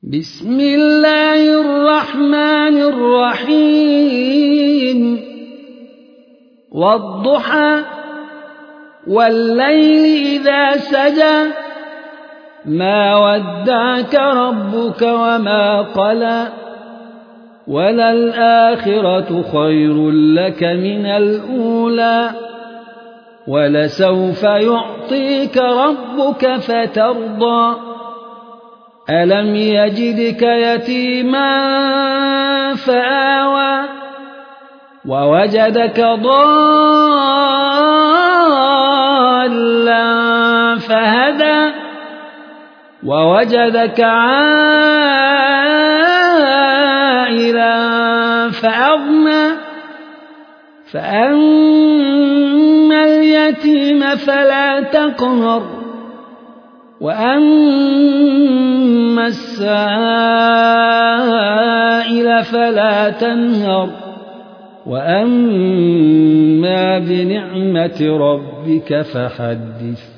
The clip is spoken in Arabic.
بسم الله الرحمن الرحيم والضحى والليل إذا سجى ما ودعك ربك وما قلى وللآخرة خير لك من الأولى ولسوف يعطيك ربك فترضى ألم يجدك يتيما فآوى ووجدك ضالا فهدى ووجدك عائلا فأغنى فأما اليتيم فلا تقهر وأما السائل فلا تنهر وأما بنعمة ربك فحدث